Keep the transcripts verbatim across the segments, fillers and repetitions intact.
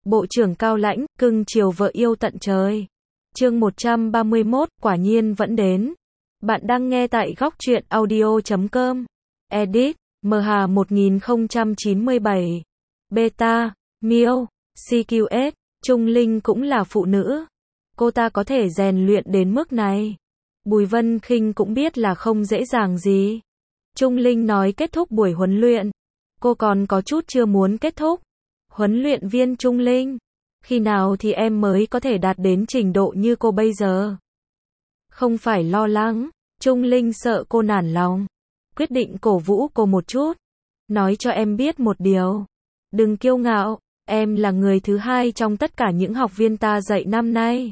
Bộ trưởng cao lãnh, cưng chiều vợ yêu tận trời. Chương một trăm ba mươi mốt, quả nhiên vẫn đến. Bạn đang nghe tại góc truyện audio chấm com. Edit, M H một nghìn không trăm chín mươi bảy. Beta, Miêu, xê quy ét, Trung Linh cũng là phụ nữ. Cô ta có thể rèn luyện đến mức này. Bùi Vân Khinh cũng biết là không dễ dàng gì. Trung Linh nói kết thúc buổi huấn luyện. Cô còn có chút chưa muốn kết thúc. Huấn luyện viên Trung Linh, khi nào thì em mới có thể đạt đến trình độ như cô bây giờ? Không phải lo lắng, Trung Linh sợ cô nản lòng. Quyết định cổ vũ cô một chút. Nói cho em biết một điều. Đừng kiêu ngạo, em là người thứ hai trong tất cả những học viên ta dạy năm nay.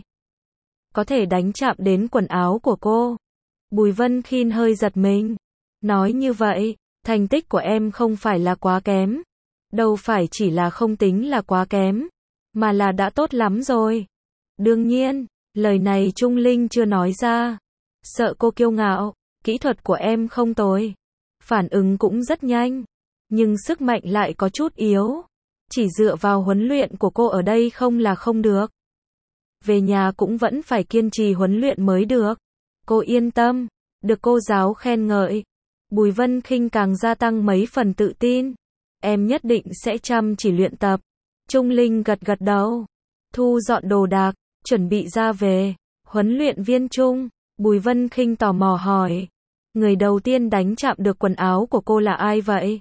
Có thể đánh chạm đến quần áo của cô. Bùi Vân Khinh hơi giật mình. Nói như vậy, thành tích của em không phải là quá kém. Đâu phải chỉ là không tính là quá kém, mà là đã tốt lắm rồi. Đương nhiên, lời này Trung Linh chưa nói ra. Sợ cô kiêu ngạo, kỹ thuật của em không tồi. Phản ứng cũng rất nhanh, nhưng sức mạnh lại có chút yếu. Chỉ dựa vào huấn luyện của cô ở đây không là không được. Về nhà cũng vẫn phải kiên trì huấn luyện mới được. Cô yên tâm, được cô giáo khen ngợi. Bùi Vân Khinh càng gia tăng mấy phần tự tin. Em nhất định sẽ chăm chỉ luyện tập. Trung Linh gật gật đầu. Thu dọn đồ đạc, chuẩn bị ra về. Huấn luyện viên Trung, Bùi Vân Khinh tò mò hỏi. Người đầu tiên đánh chạm được quần áo của cô là ai vậy?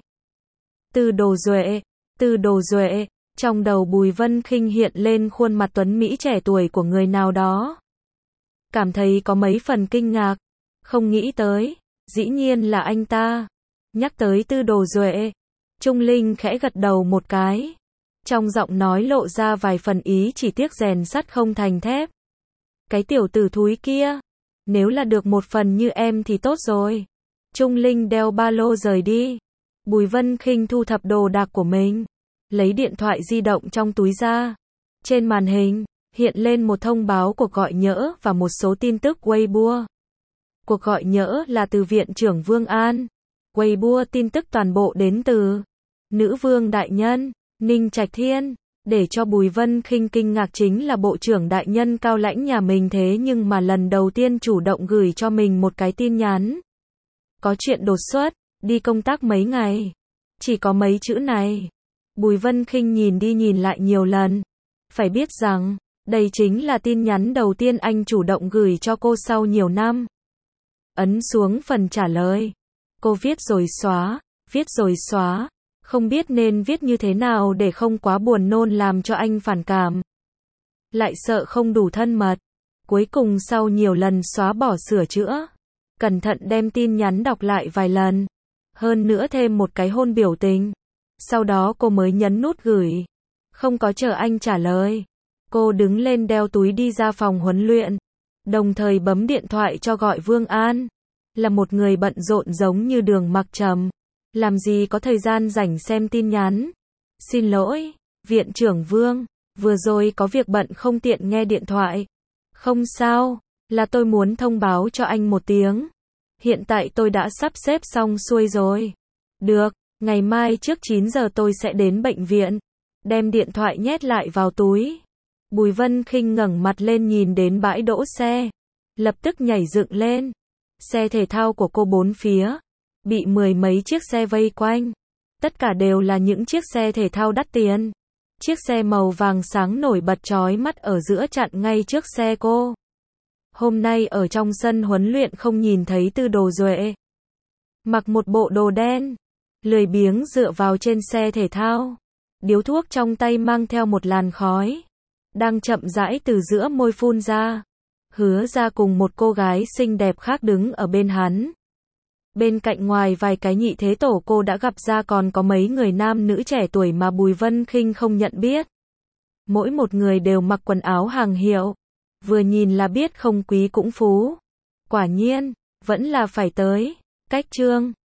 Từ Đồ Duệ. Từ Đồ Duệ. Trong đầu Bùi Vân Khinh hiện lên khuôn mặt tuấn Mỹ trẻ tuổi của người nào đó. Cảm thấy có mấy phần kinh ngạc. Không nghĩ tới, dĩ nhiên là anh ta. Nhắc tới Từ Đồ Duệ, Trung Linh khẽ gật đầu một cái. Trong giọng nói lộ ra vài phần ý chỉ tiếc rèn sắt không thành thép. Cái tiểu tử thúi kia, nếu là được một phần như em thì tốt rồi. Trung Linh đeo ba lô rời đi. Bùi Vân Khinh thu thập đồ đạc của mình. Lấy điện thoại di động trong túi ra. Trên màn hình, hiện lên một thông báo cuộc gọi nhỡ và một số tin tức Weibo. Cuộc gọi nhỡ là từ Viện trưởng Vương An. Weibo tin tức toàn bộ đến từ Nữ Vương Đại Nhân, Ninh Trạch Thiên. Để cho Bùi Vân Khinh kinh ngạc chính là Bộ trưởng Đại Nhân cao lãnh nhà mình thế nhưng mà lần đầu tiên chủ động gửi cho mình một cái tin nhắn. Có chuyện đột xuất, đi công tác mấy ngày. Chỉ có mấy chữ này. Bùi Vân Khinh nhìn đi nhìn lại nhiều lần. Phải biết rằng, đây chính là tin nhắn đầu tiên anh chủ động gửi cho cô sau nhiều năm. Ấn xuống phần trả lời. Cô viết rồi xóa, viết rồi xóa. Không biết nên viết như thế nào để không quá buồn nôn làm cho anh phản cảm. Lại sợ không đủ thân mật. Cuối cùng sau nhiều lần xóa bỏ sửa chữa. Cẩn thận đem tin nhắn đọc lại vài lần. Hơn nữa thêm một cái hôn biểu tình. Sau đó cô mới nhấn nút gửi. Không có chờ anh trả lời. Cô đứng lên đeo túi đi ra phòng huấn luyện. Đồng thời bấm điện thoại cho gọi Vương An. Là một người bận rộn giống như Đường Mặc Trầm. Làm gì có thời gian rảnh xem tin nhắn. Xin lỗi, Viện trưởng Vương. Vừa rồi có việc bận không tiện nghe điện thoại. Không sao, là tôi muốn thông báo cho anh một tiếng. Hiện tại tôi đã sắp xếp xong xuôi rồi. Được, ngày mai trước chín giờ tôi sẽ đến bệnh viện. Đem điện thoại nhét lại vào túi. Bùi Vân Khinh ngẩng mặt lên nhìn đến bãi đỗ xe. Lập tức nhảy dựng lên. Xe thể thao của cô bốn phía. Bị mười mấy chiếc xe vây quanh. Tất cả đều là những chiếc xe thể thao đắt tiền. Chiếc xe màu vàng sáng nổi bật chói mắt ở giữa chặn ngay trước xe cô. Hôm nay ở trong sân huấn luyện không nhìn thấy Từ Đồ Duệ. Mặc một bộ đồ đen. Lười biếng dựa vào trên xe thể thao. Điếu thuốc trong tay mang theo một làn khói. Đang chậm rãi từ giữa môi phun ra. Hứa ra cùng một cô gái xinh đẹp khác đứng ở bên hắn. Bên cạnh ngoài vài cái nhị thế tổ cô đã gặp ra còn có mấy người nam nữ trẻ tuổi mà Bùi Vân Khinh không nhận biết. Mỗi một người đều mặc quần áo hàng hiệu. Vừa nhìn là biết không quý cũng phú. Quả nhiên, vẫn là phải tới. Cách chương